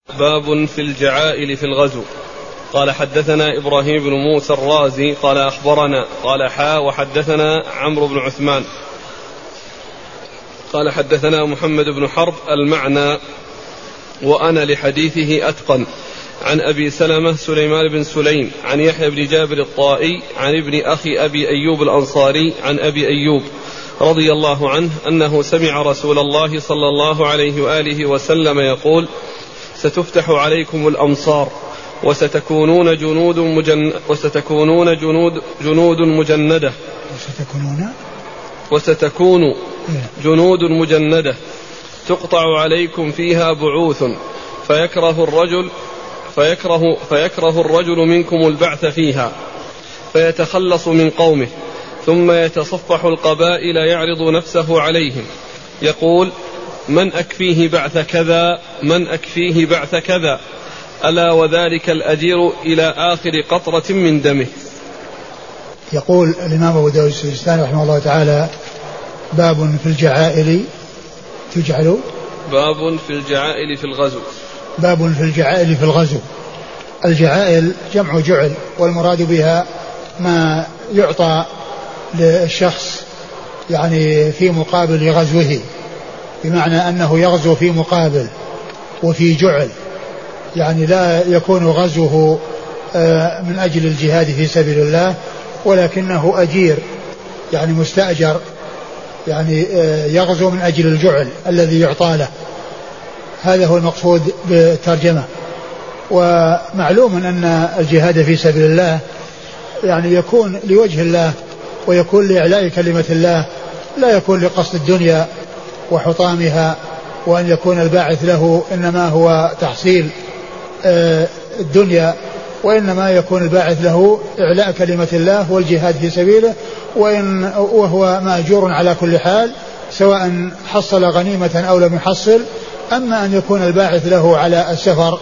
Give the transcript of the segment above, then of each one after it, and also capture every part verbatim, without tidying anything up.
باب في الجعائل في الغزو. قال حدثنا إبراهيم بن موسى الرازي قال أخبرنا قال حا وحدثنا عمرو بن عثمان قال حدثنا محمد بن حرب المعنى وأنا لحديثه أتقن عن أبي سلمة سليمان بن سليم عن يحيى بن جابر الطائي عن ابن أخي أبي أيوب الأنصاري عن أبي أيوب رضي الله عنه أنه سمع رسول الله صلى الله عليه وآله وسلم يقول: ستفتح عليكم الأمصار وستكونون جنود مجن وستكونون جنود جنود مجندة وستكونون وستكون جنود مجندة تقطع عليكم فيها بعوث فيكره الرجل فيكره فيكره الرجل منكم البعث فيها فيتخلص من قومه ثم يتصفح القبائل يعرض نفسه عليهم يقول: من أكفيه بعث كذا من أكفيه بعث كذا ألا وذلك الأجير إلى آخر قطرة من دمه. يقول الإمام أبو داود السجستاني رحمه الله تعالى: باب في الجعائل تجعل باب في الجعائل في الغزو باب في الجعائل في الغزو. الجعائل جمع جعل، والمراد بها ما يعطى للشخص يعني في مقابل غزوه، بمعنى أنه يغزو في مقابل وفي جعل، يعني لا يكون غزوه من أجل الجهاد في سبيل الله ولكنه أجير يعني مستأجر، يعني يغزو من أجل الجعل الذي يعطى له. هذا هو المقصود بالترجمة. ومعلوم أن الجهاد في سبيل الله يعني يكون لوجه الله ويكون لإعلاء كلمة الله، لا يكون لقصد الدنيا وحطامها، وأن يكون الباعث له إنما هو تحصيل الدنيا، وإنما يكون الباعث له إعلاء كلمة الله والجهاد في سبيله، وإن وهو مأجور على كل حال سواء حصل غنيمة أو لم يحصل. أما أن يكون الباعث له على السفر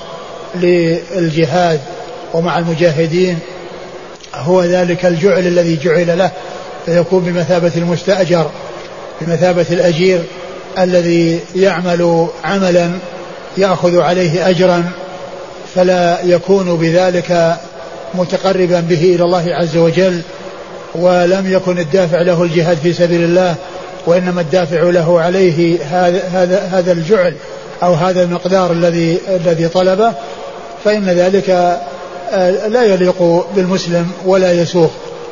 للجهاد ومع المجاهدين هو ذلك الجعل الذي جعل له، فيكون بمثابة المستأجر، بمثابة الأجير الذي يعمل عملا يأخذ عليه أجرا، فلا يكون بذلك متقربا به إلى الله عز وجل، ولم يكن الدافع له الجهاد في سبيل الله، وإنما الدافع له عليه هذا هذا هذا الجعل أو هذا المقدار الذي الذي طلبه، فإن ذلك لا يليق بالمسلم ولا يسوغ.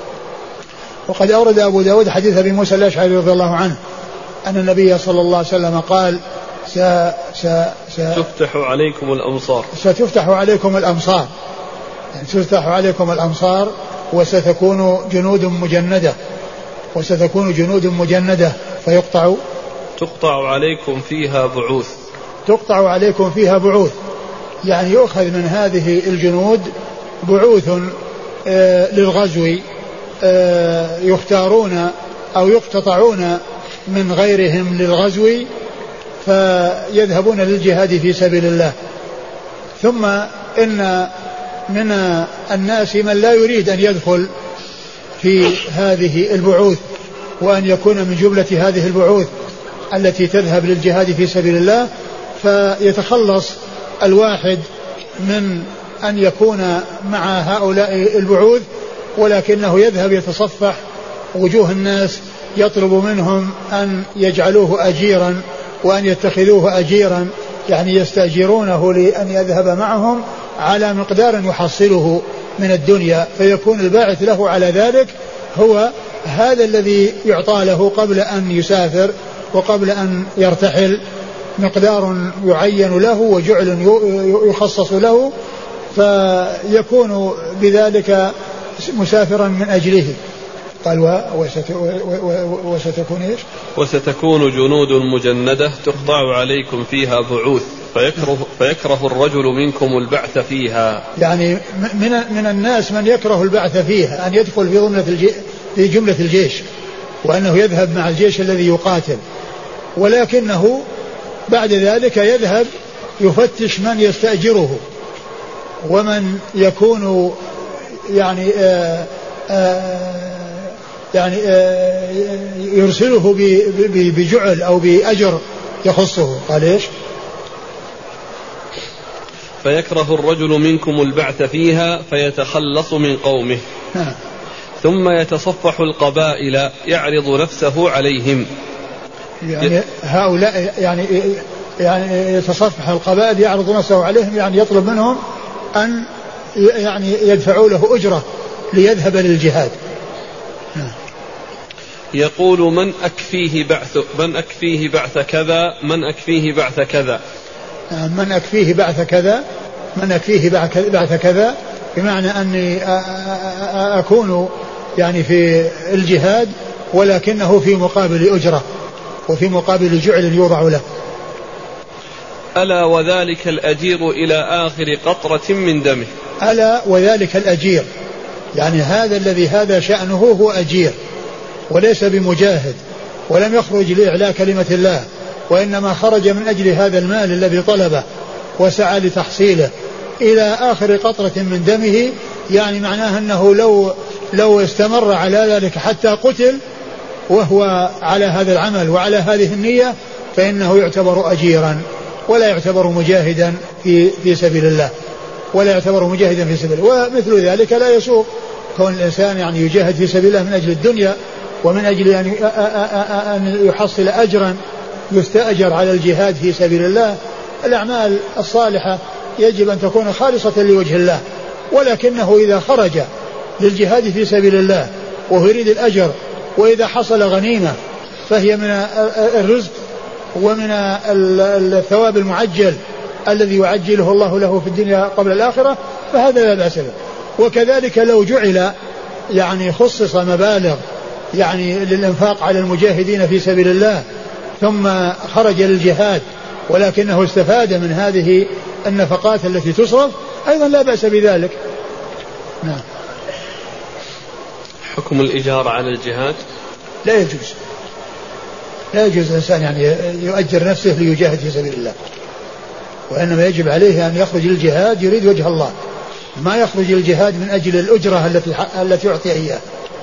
وقد أورد أبو داود حديث أبي موسى الأشعري رضي الله عنه أن النبي صلى الله عليه وسلم قال: س س س تفتح عليكم الأمصار ستفتح عليكم الأمصار يعني تفتح عليكم الأمصار وستكون جنود مجندة وستكون جنود مجندة فيقطع تقطع عليكم فيها بعوث تقطع عليكم فيها بعوث يعني يؤخذ من هذه الجنود بعوث آه للغزو، آه يختارون أو يقتطعون من غيرهم للغزو فيذهبون للجهاد في سبيل الله. ثم إن من الناس من لا يريد أن يدخل في هذه البعوث وأن يكون من جملة هذه البعوث التي تذهب للجهاد في سبيل الله، فيتخلص الواحد من أن يكون مع هؤلاء البعوث، ولكنه يذهب يتصفح وجوه الناس يطلب منهم أن يجعلوه أجيرا وأن يتخذوه أجيرا، يعني يستأجرونه لأن يذهب معهم على مقدار يحصله من الدنيا، فيكون الباعث له على ذلك هو هذا الذي يعطى له قبل أن يسافر وقبل أن يرتحل، مقدار يعين له وجعل يخصص له، فيكون بذلك مسافرا من أجله. قال وستكون إيش؟ وستكون جنود مجندة تقطع عليكم فيها بعوث فيكره, فيكره الرجل منكم البعث فيها، يعني من, من الناس من يكره البعث فيها، أن يدخل في ضمن في جملة الجيش وأنه يذهب مع الجيش الذي يقاتل، ولكنه بعد ذلك يذهب يفتش من يستأجره ومن يكون يعني آآ آآ يعني يرسله بجعل أو بأجر يخصه. قال إيش؟ فيكره الرجل منكم البعث فيها فيتخلص من قومه. نعم. ثم يتصفح القبائل يعرض نفسه عليهم. يعني هؤلاء يعني يعني يتصفح القبائل يعرض نفسه عليهم، يعني يطلب منهم أن يعني يدفعوا له أجرة ليذهب للجهاد. يقول من أكفيه بعث من أكفيه بعث كذا من أكفيه بعث كذا من أكفيه بعث كذا من أكفيه بعث كذا بمعنى أني أكون يعني في الجهاد ولكنه في مقابل أجرة وفي مقابل جعل يوضع له. ألا وذلك الأجير إلى آخر قطرة من دمه. ألا وذلك الأجير، يعني هذا الذي هذا شأنه هو أجير وليس بمجاهد ولم يخرج لإعلاء كلمة الله، وإنما خرج من أجل هذا المال الذي طلبه وسعى لتحصيله إلى آخر قطرة من دمه، يعني معناه أنه لو لو استمر على ذلك حتى قتل وهو على هذا العمل وعلى هذه النية فإنه يعتبر أجيرا ولا يعتبر مجاهدا في في سبيل الله ولا يعتبر مجاهدا في سبيل الله. ومثل ذلك لا يسوق كون الإنسان يعني يجاهد في سبيل الله من أجل الدنيا ومن أجل أن يحصل أجرا يستأجر على الجهاد في سبيل الله. الأعمال الصالحة يجب أن تكون خالصة لوجه الله، ولكنه إذا خرج للجهاد في سبيل الله وهو يريد الأجر وإذا حصل غنيمة فهي من الرزق ومن الثواب المعجل الذي يعجله الله له في الدنيا قبل الآخرة، فهذا لا بأس به. وكذلك لو جعل يعني خصص مبالغ يعني للإنفاق على المجاهدين في سبيل الله ثم خرج للجهاد ولكنه استفاد من هذه النفقات التي تصرف أيضا لا بأس بذلك. نعم. حكم الإجارة على الجهاد لا يجوز لا يجوز الإنسان يعني يؤجر نفسه ليجاهد في سبيل الله، وإنما يجب عليه أن يخرج للجهاد يريد وجه الله، ما يخرج للجهاد من أجل الأجرة التي التي يعطي إياه.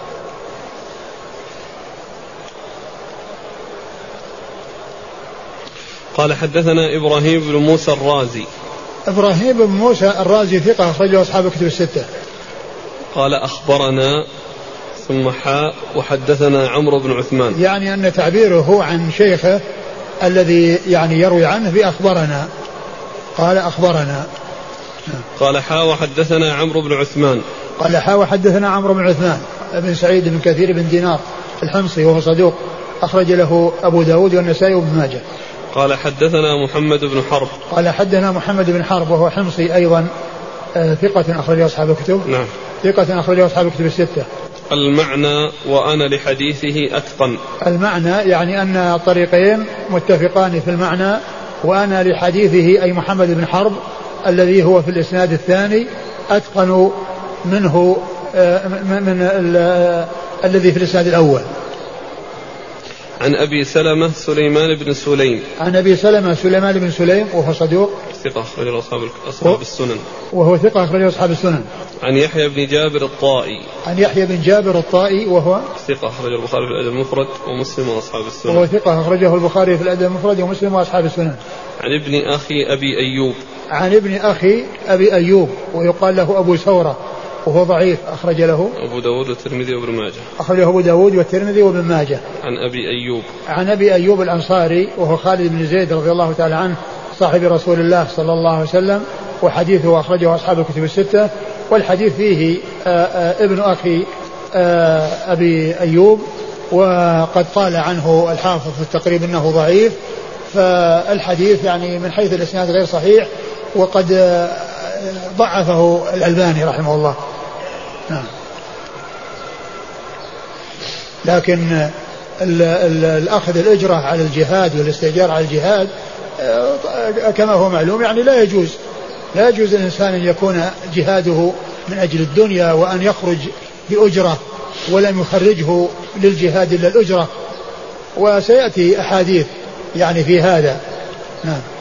قال حدثنا إبراهيم بن موسى الرازي. إبراهيم بن موسى الرازي ثقة أخرجه أصحاب الكتب الستة. قال أخبرنا ثم حاء وحدثنا عمرو بن عثمان، يعني أن تعبيره هو عن شيخه الذي يعني يروي عنه بأخبرنا. قال أخبرنا. قال حاء وحدثنا عمرو بن عثمان. قال حاء وحدثنا عمرو بن عثمان بن سعيد بن كثير بن دينار الحمصي وهو صدوق أخرج له أبو داود والنسائي وابن ماجه. قال حدثنا محمد بن حرب. قال حدثنا محمد بن حرب وهو حمصي أيضا ثقة أخرج أصحاب الكتب. نعم. ثقة أخرج أصحاب الكتب الستة. المعنى وأنا لحديثه أتقن. المعنى يعني أن الطريقين متفقان في المعنى، وأنا لحديثه أي محمد بن حرب الذي هو في الإسناد الثاني أتقن منه من الذي في الإسناد الأول. عن أبي سلمة سليمان بن سليم. عن أبي سلمة سليمان بن سليم وهو صدوق ثقة أخرج أصحاب أصحاب السنن. وهو ثقة أخرج أصحاب السنن. عن يحيى بن جابر الطائي. عن يحيى بن جابر الطائي وهو ثقة أخرج البخاري في الأدب المفرد ومسلم وأصحاب السنن. وهو ثقة أخرجه البخاري في الأدب المفرد ومسلم وأصحاب السنن. عن ابن أخي أبي أيوب. عن ابن أخي أبي أيوب ويقال له أبو ثورة وهو ضعيف أخرج له أبو داود والترمذي وابن ماجه. أخرجه أبو داود والترمذي وابن ماجه. عن أبي أيوب. عن أبي أيوب الأنصاري وهو خالد بن زيد رضي الله تعالى عنه صاحب رسول الله صلى الله عليه وسلم، وحديثه أخرجه أصحاب الكتب الستة. والحديث فيه آآ آآ ابن أخي أبي أيوب، وقد قال عنه الحافظ في التقريب أنه ضعيف، فالحديث يعني من حيث الإسناد غير صحيح، وقد ضعفه الألباني رحمه الله. نعم. لكن ال ال الأخذ الأجرة على الجهاد والاستئجار على الجهاد كما هو معلوم يعني لا يجوز لا يجوز الإنسان أن يكون جهاده من أجل الدنيا وأن يخرج بأجرة ولم يخرجه للجهاد إلا الأجرة، وسيأتي أحاديث يعني في هذا. نعم.